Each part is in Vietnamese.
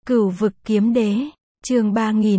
Cửu vực kiếm đế, chương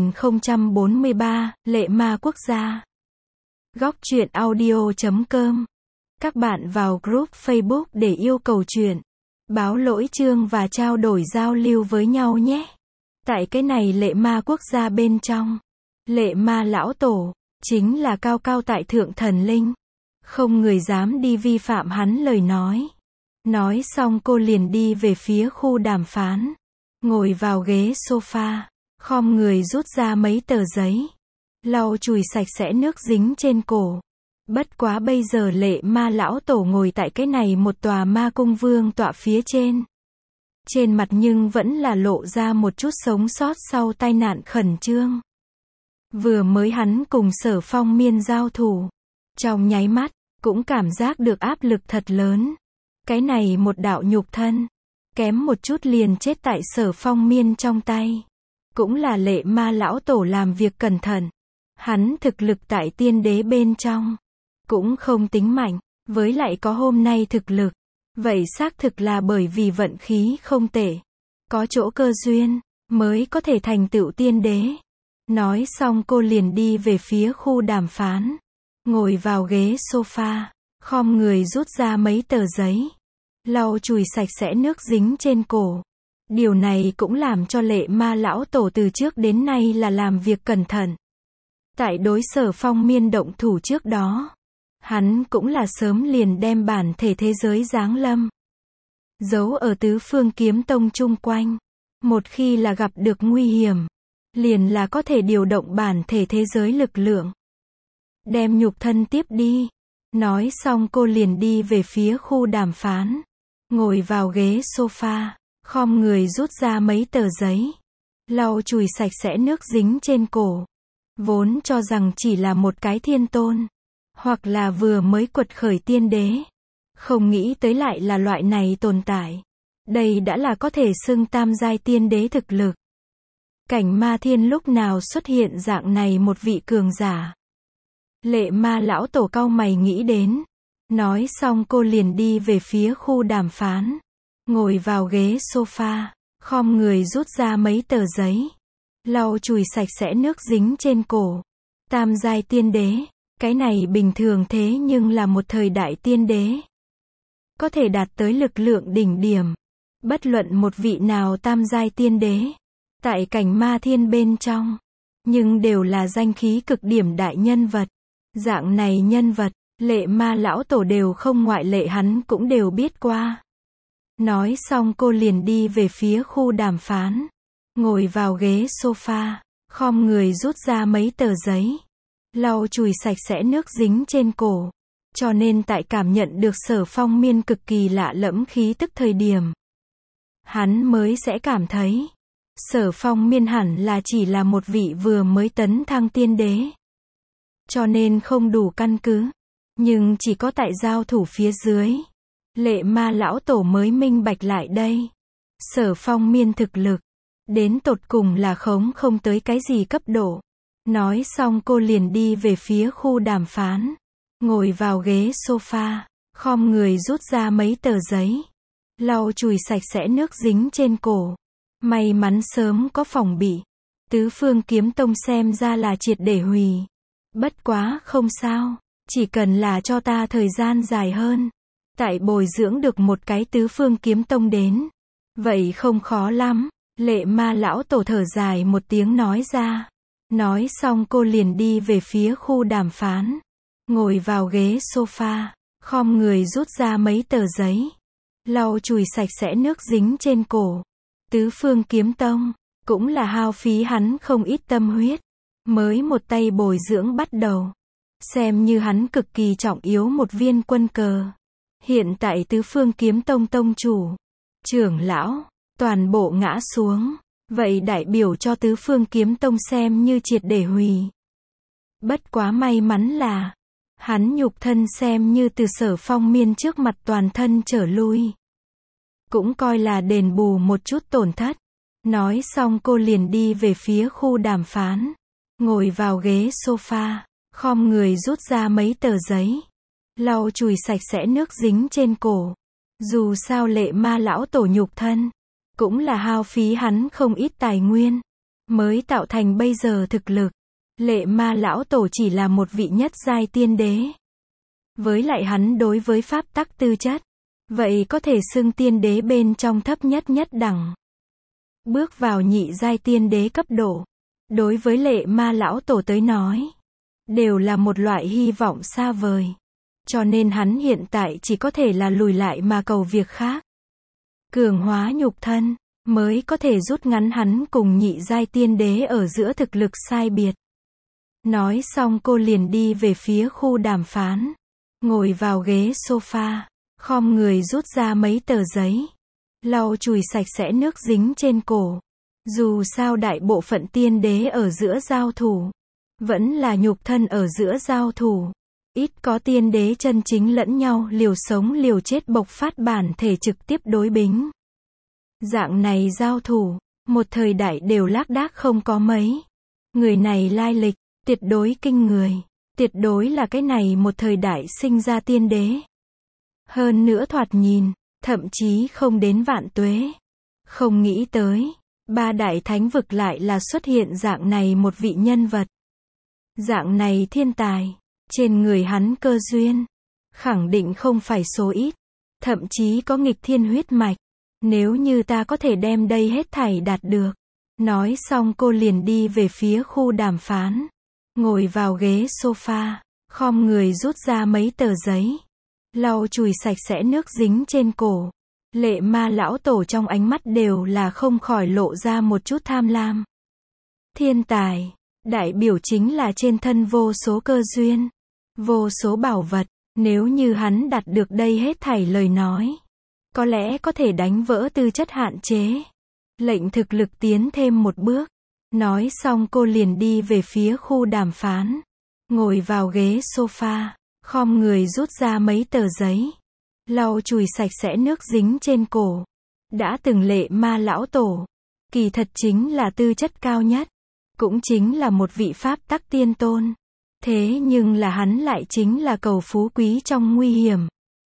3043, lệ ma quốc gia. Góc truyện audio.com. Các bạn vào group Facebook để yêu cầu truyện, báo lỗi chương và trao đổi giao lưu với nhau nhé. Tại cái này lệ ma quốc gia bên trong, lệ ma lão tổ, chính là cao cao tại thượng thần linh. Không người dám đi vi phạm hắn lời nói. Nói xong cô liền đi về phía khu đàm phán. Ngồi vào ghế sofa, khom người rút ra mấy tờ giấy, lau chùi sạch sẽ nước dính trên cổ. Bất quá bây giờ lệ ma lão tổ ngồi tại cái này một tòa ma cung vương tọa phía trên. Trên mặt nhưng vẫn là lộ ra một chút sống sót sau tai nạn khẩn trương. Vừa mới hắn cùng Sở Phong Miên giao thủ, trong nháy mắt, cũng cảm giác được áp lực thật lớn. Cái này một đạo nhục thân, kém một chút liền chết tại Sở Phong Miên trong tay. Cũng là lệ ma lão tổ làm việc cẩn thận. Hắn thực lực tại tiên đế bên trong, cũng không tính mạnh, với lại có hôm nay thực lực. Vậy xác thực là bởi vì vận khí không tệ. Có chỗ cơ duyên, mới có thể thành tựu tiên đế. Nói xong cô liền đi về phía khu đàm phán. Ngồi vào ghế sofa, khom người rút ra mấy tờ giấy, lau chùi sạch sẽ nước dính trên cổ. Điều này cũng làm cho lệ ma lão tổ từ trước đến nay là làm việc cẩn thận. Tại đối Sở Phong Miên động thủ trước đó, hắn cũng là sớm liền đem bản thể thế giới giáng lâm, giấu ở tứ phương kiếm tông chung quanh. Một khi là gặp được nguy hiểm, liền là có thể điều động bản thể thế giới lực lượng, đem nhục thân tiếp đi. Nói xong cô liền đi về phía khu đàm phán. Ngồi vào ghế sofa, khom người rút ra mấy tờ giấy, lau chùi sạch sẽ nước dính trên cổ. Vốn cho rằng chỉ là một cái thiên tôn, hoặc là vừa mới quật khởi tiên đế. Không nghĩ tới lại là loại này tồn tại. Đây đã là có thể xưng tam giai tiên đế thực lực. Cảnh ma thiên lúc nào xuất hiện dạng này một vị cường giả. Lệ ma lão tổ cau mày nghĩ đến. Nói xong cô liền đi về phía khu đàm phán. Ngồi vào ghế sofa, khom người rút ra mấy tờ giấy, lau chùi sạch sẽ nước dính trên cổ. Tam giai tiên đế, cái này bình thường thế nhưng là một thời đại tiên đế. Có thể đạt tới lực lượng đỉnh điểm. Bất luận một vị nào tam giai tiên đế, tại cảnh ma thiên bên trong, nhưng đều là danh khí cực điểm đại nhân vật. Dạng này nhân vật, lệ ma lão tổ đều không ngoại lệ hắn cũng đều biết qua. Nói xong cô liền đi về phía khu đàm phán. Ngồi vào ghế sofa, khom người rút ra mấy tờ giấy, lau chùi sạch sẽ nước dính trên cổ. Cho nên tại cảm nhận được Sở Phong Miên cực kỳ lạ lẫm khí tức thời điểm, hắn mới sẽ cảm thấy Sở Phong Miên hẳn là chỉ là một vị vừa mới tấn thăng tiên đế. Cho nên không đủ căn cứ. Nhưng chỉ có tại giao thủ phía dưới, lệ ma lão tổ mới minh bạch lại đây. Sở Phong Miên thực lực, đến tột cùng là không tới cái gì cấp độ. Nói xong cô liền đi về phía khu đàm phán. Ngồi vào ghế sofa, khom người rút ra mấy tờ giấy, lau chùi sạch sẽ nước dính trên cổ. May mắn sớm có phòng bị. Tứ phương kiếm tông xem ra là triệt để hủy. Bất quá không sao, chỉ cần là cho ta thời gian dài hơn, tại bồi dưỡng được một cái tứ phương kiếm tông đến, vậy không khó lắm. Lệ ma lão tổ thở dài một tiếng nói ra. Nói xong cô liền đi về phía khu đàm phán. Ngồi vào ghế sofa, khom người rút ra mấy tờ giấy, lau chùi sạch sẽ nước dính trên cổ. Tứ phương kiếm tông, cũng là hao phí hắn không ít tâm huyết, mới một tay bồi dưỡng bắt đầu. Xem như hắn cực kỳ trọng yếu một viên quân cờ. Hiện tại tứ phương kiếm tông tông chủ, trưởng lão, toàn bộ ngã xuống. Vậy đại biểu cho tứ phương kiếm tông xem như triệt để hủy. Bất quá may mắn là, hắn nhục thân xem như từ Sở Phong Miên trước mặt toàn thân trở lui. Cũng coi là đền bù một chút tổn thất. Nói xong cô liền đi về phía khu đàm phán. Ngồi vào ghế sofa, khom người rút ra mấy tờ giấy, lau chùi sạch sẽ nước dính trên cổ. Dù sao lệ ma lão tổ nhục thân, cũng là hao phí hắn không ít tài nguyên, mới tạo thành bây giờ thực lực. Lệ Ma lão tổ chỉ là một vị nhất giai tiên đế. Với lại hắn đối với pháp tắc tư chất, vậy có thể xưng tiên đế bên trong thấp nhất nhất đẳng. Bước vào nhị giai tiên đế cấp độ, đối với Lệ Ma lão tổ tới nói, đều là một loại hy vọng xa vời. Cho nên hắn hiện tại chỉ có thể là lùi lại mà cầu việc khác. Cường hóa nhục thân, mới có thể rút ngắn hắn cùng nhị giai tiên đế ở giữa thực lực sai biệt. Nói xong cô liền đi về phía khu đàm phán. Ngồi vào ghế sofa, khom người rút ra mấy tờ giấy. Lau chùi sạch sẽ nước dính trên cổ. Dù sao đại bộ phận tiên đế ở giữa giao thủ, vẫn là nhục thân ở giữa giao thủ. Ít có tiên đế chân chính lẫn nhau liều sống liều chết bộc phát bản thể trực tiếp đối bính. Dạng này giao thủ, một thời đại đều lác đác không có mấy. Người này lai lịch, tuyệt đối kinh người. Tuyệt đối là cái này một thời đại sinh ra tiên đế. Hơn nữa thoạt nhìn, thậm chí không đến vạn tuế. Không nghĩ tới, ba đại thánh vực lại là xuất hiện dạng này một vị nhân vật. Dạng này thiên tài, trên người hắn cơ duyên, khẳng định không phải số ít, thậm chí có nghịch thiên huyết mạch. Nếu như ta có thể đem đây hết thảy đạt được. Nói xong cô liền đi về phía khu đàm phán. Ngồi vào ghế sofa, khom người rút ra mấy tờ giấy. Lau chùi sạch sẽ nước dính trên cổ. Lệ Ma lão tổ trong ánh mắt đều là không khỏi lộ ra một chút tham lam. Thiên tài, đại biểu chính là trên thân vô số cơ duyên, vô số bảo vật. Nếu như hắn đạt được đây hết thảy lời nói, có lẽ có thể đánh vỡ tư chất hạn chế, lệnh thực lực tiến thêm một bước. Nói xong cô liền đi về phía khu đàm phán. Ngồi vào ghế sofa, khom người rút ra mấy tờ giấy. Lau chùi sạch sẽ nước dính trên cổ. Đã từng Lệ Ma lão tổ, kỳ thật chính là tư chất cao nhất, cũng chính là một vị pháp tắc tiên tôn. Thế nhưng là hắn lại chính là cầu phú quý trong nguy hiểm.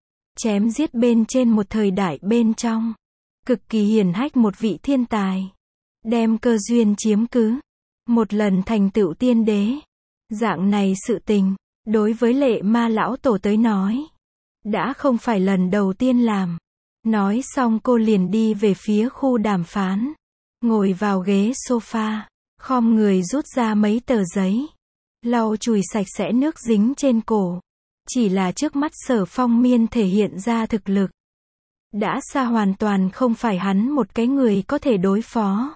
Chém giết bên trên một thời đại bên trong. Cực kỳ hiển hách một vị thiên tài. Đem cơ duyên chiếm cứ. Một lần thành tựu tiên đế. Dạng này sự tình, đối với Lệ Ma lão tổ tới nói, đã không phải lần đầu tiên làm. Nói xong cô liền đi về phía khu đàm phán. Ngồi vào ghế sofa, khom người rút ra mấy tờ giấy. Lau chùi sạch sẽ nước dính trên cổ. Chỉ là trước mắt Sở Phong Miên thể hiện ra thực lực, đã xa hoàn toàn không phải hắn một cái người có thể đối phó.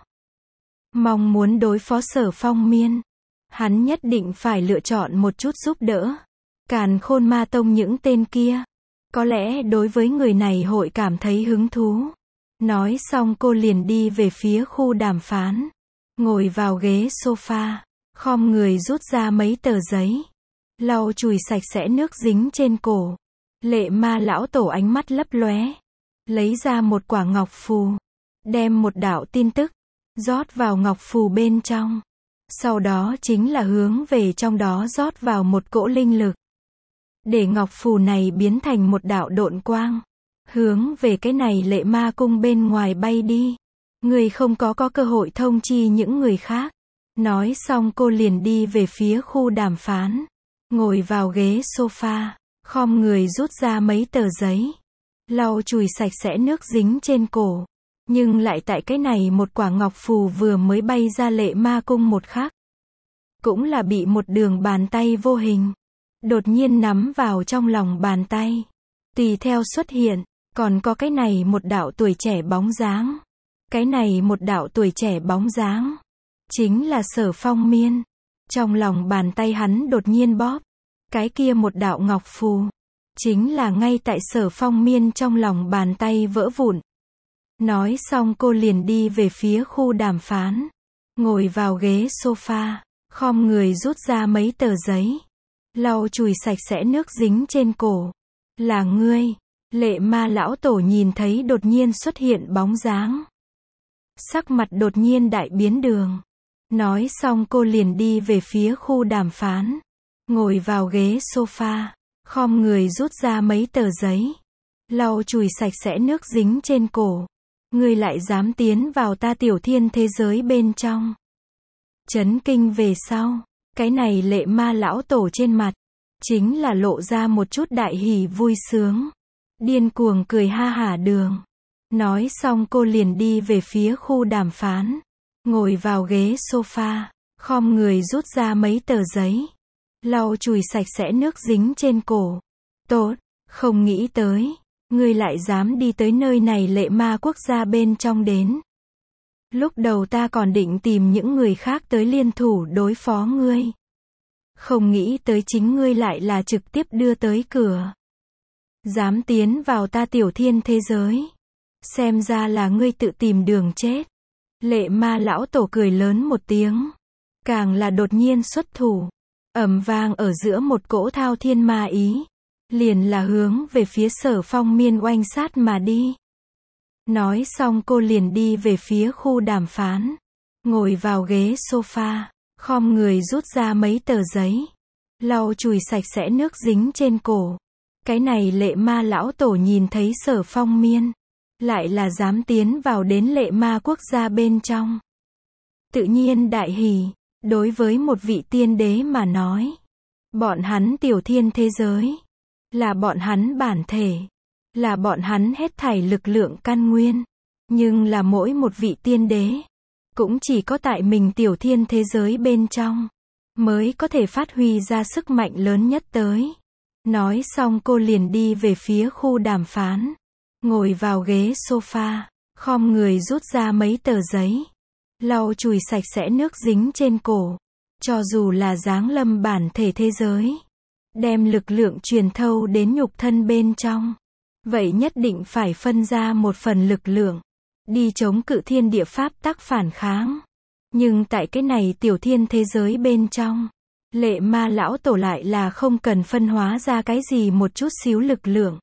Mong muốn đối phó Sở Phong Miên, hắn nhất định phải lựa chọn một chút giúp đỡ. Càn Khôn Ma Tông những tên kia, có lẽ đối với người này hội cảm thấy hứng thú. Nói xong cô liền đi về phía khu đàm phán. Ngồi vào ghế sofa, khom người rút ra mấy tờ giấy. Lau chùi sạch sẽ nước dính trên cổ. Lệ Ma lão tổ ánh mắt lấp lóe. Lấy ra một quả ngọc phù. Đem một đạo tin tức rót vào ngọc phù bên trong. Sau đó chính là hướng về trong đó rót vào một cỗ linh lực. Để ngọc phù này biến thành một đạo độn quang. Hướng về cái này Lệ Ma cung bên ngoài bay đi. Người không có cơ hội thông chi những người khác. Nói xong cô liền đi về phía khu đàm phán. Ngồi vào ghế sofa, khom người rút ra mấy tờ giấy. Lau chùi sạch sẽ nước dính trên cổ. Nhưng lại tại cái này một quả ngọc phù vừa mới bay ra Lệ Ma cung một khắc, cũng là bị một đường bàn tay vô hình đột nhiên nắm vào trong lòng bàn tay. Tùy theo xuất hiện, còn có cái này một đạo tuổi trẻ bóng dáng. Cái này một đạo tuổi trẻ bóng dáng, chính là Sở Phong Miên. Trong lòng bàn tay hắn đột nhiên bóp. Cái kia một đạo ngọc phù, chính là ngay tại Sở Phong Miên trong lòng bàn tay vỡ vụn. Nói xong cô liền đi về phía khu đàm phán. Ngồi vào ghế sofa, khom người rút ra mấy tờ giấy. Lau chùi sạch sẽ nước dính trên cổ. Là ngươi. Lệ Ma lão tổ nhìn thấy đột nhiên xuất hiện bóng dáng. Sắc mặt đột nhiên đại biến đường. Nói xong cô liền đi về phía khu đàm phán. Ngồi vào ghế sofa, khom người rút ra mấy tờ giấy. Lau chùi sạch sẽ nước dính trên cổ. Ngươi lại dám tiến vào ta tiểu thiên thế giới bên trong. Chấn kinh về sau, cái này lệ ma lão tổ trên mặt, chính là lộ ra một chút đại hỉ vui sướng. Điên cuồng cười ha hả đường. Nói xong cô liền đi về phía khu đàm phán. Ngồi vào ghế sofa, khom người rút ra mấy tờ giấy. Lau chùi sạch sẽ nước dính trên cổ. Tốt, không nghĩ tới. Ngươi lại dám đi tới nơi này lệ ma quốc gia bên trong đến. Lúc đầu ta còn định tìm những người khác tới liên thủ đối phó ngươi. Không nghĩ tới chính ngươi lại là trực tiếp đưa tới cửa. Dám tiến vào ta tiểu thiên thế giới. Xem ra là ngươi tự tìm đường chết. Lệ ma lão tổ cười lớn một tiếng. Càng là đột nhiên xuất thủ. Ầm vang ở giữa một cỗ thao thiên ma ý. Liền là hướng về phía Sở Phong Miên oanh sát mà đi. Nói xong cô liền đi về phía khu đàm phán. Ngồi vào ghế sofa, khom người rút ra mấy tờ giấy. Lau chùi sạch sẽ nước dính trên cổ. Cái này lệ ma lão tổ nhìn thấy Sở Phong Miên. Lại là dám tiến vào đến lệ ma quốc gia bên trong. Tự nhiên đại hỉ, đối với một vị tiên đế mà nói. Bọn hắn tiểu thiên thế giới. Là bọn hắn bản thể. Là bọn hắn hết thảy lực lượng căn nguyên. Nhưng là mỗi một vị tiên đế. Cũng chỉ có tại mình tiểu thiên thế giới bên trong. Mới có thể phát huy ra sức mạnh lớn nhất tới. Nói xong cô liền đi về phía khu đàm phán. Ngồi vào ghế sofa. Khom người rút ra mấy tờ giấy. Lau chùi sạch sẽ nước dính trên cổ. Cho dù là giáng lâm bản thể thế giới. Đem lực lượng truyền thâu đến nhục thân bên trong. Vậy nhất định phải phân ra một phần lực lượng. Đi chống cự thiên địa pháp tắc phản kháng. Nhưng tại cái này tiểu thiên thế giới bên trong. Lệ ma lão tổ lại là không cần phân hóa ra cái gì một chút xíu lực lượng.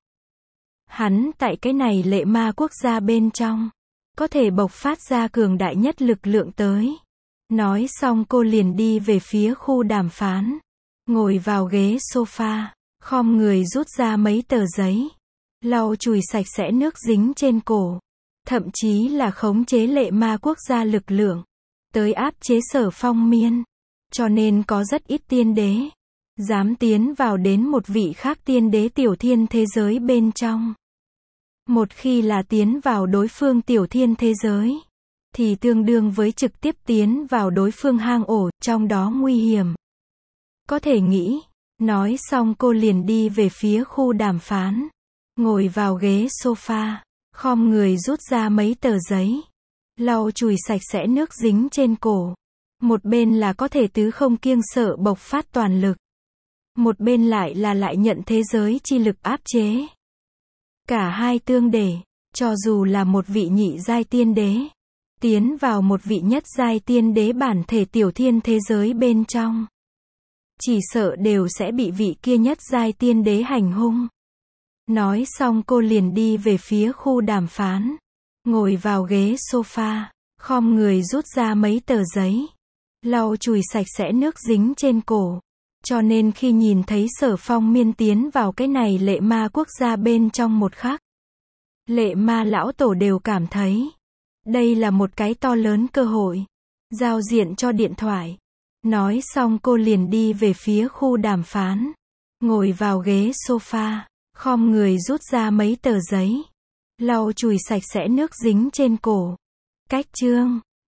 Hắn tại cái này lệ ma quốc gia bên trong. Có thể bộc phát ra cường đại nhất lực lượng tới. Nói xong cô liền đi về phía khu đàm phán. Ngồi vào ghế sofa, khom người rút ra mấy tờ giấy. Lau chùi sạch sẽ nước dính trên cổ. Thậm chí là khống chế lệ ma quốc gia lực lượng. Tới áp chế Sở Phong Miên. Cho nên có rất ít tiên đế. Dám tiến vào đến một vị khác tiên đế tiểu thiên thế giới bên trong. Một khi là tiến vào đối phương tiểu thiên thế giới. Thì tương đương với trực tiếp tiến vào đối phương hang ổ, trong đó nguy hiểm. Có thể nghĩ. Nói xong cô liền đi về phía khu đàm phán. Ngồi vào ghế sofa. Khom người rút ra mấy tờ giấy. Lau chùi sạch sẽ nước dính trên cổ. Một bên là có thể tứ không kiêng sợ bộc phát toàn lực. Một bên lại nhận thế giới chi lực áp chế. Cả hai tương để. Cho dù là một vị nhị giai tiên đế. Tiến vào một vị nhất giai tiên đế bản thể tiểu thiên thế giới bên trong. Chỉ sợ đều sẽ bị vị kia nhất giai tiên đế hành hung. Nói xong cô liền đi về phía khu đàm phán. Ngồi vào ghế sofa. Khom người rút ra mấy tờ giấy. Lau chùi sạch sẽ nước dính trên cổ. Cho nên khi nhìn thấy Sở Phong Miên tiến vào cái này lệ ma quốc gia bên trong một khắc. Lệ ma lão tổ đều cảm thấy. Đây là một cái to lớn cơ hội. Giao diện cho điện thoại. Nói xong cô liền đi về phía khu đàm phán. Ngồi vào ghế sofa. Khom người rút ra mấy tờ giấy. Lau chùi sạch sẽ nước dính trên cổ. Cách chương.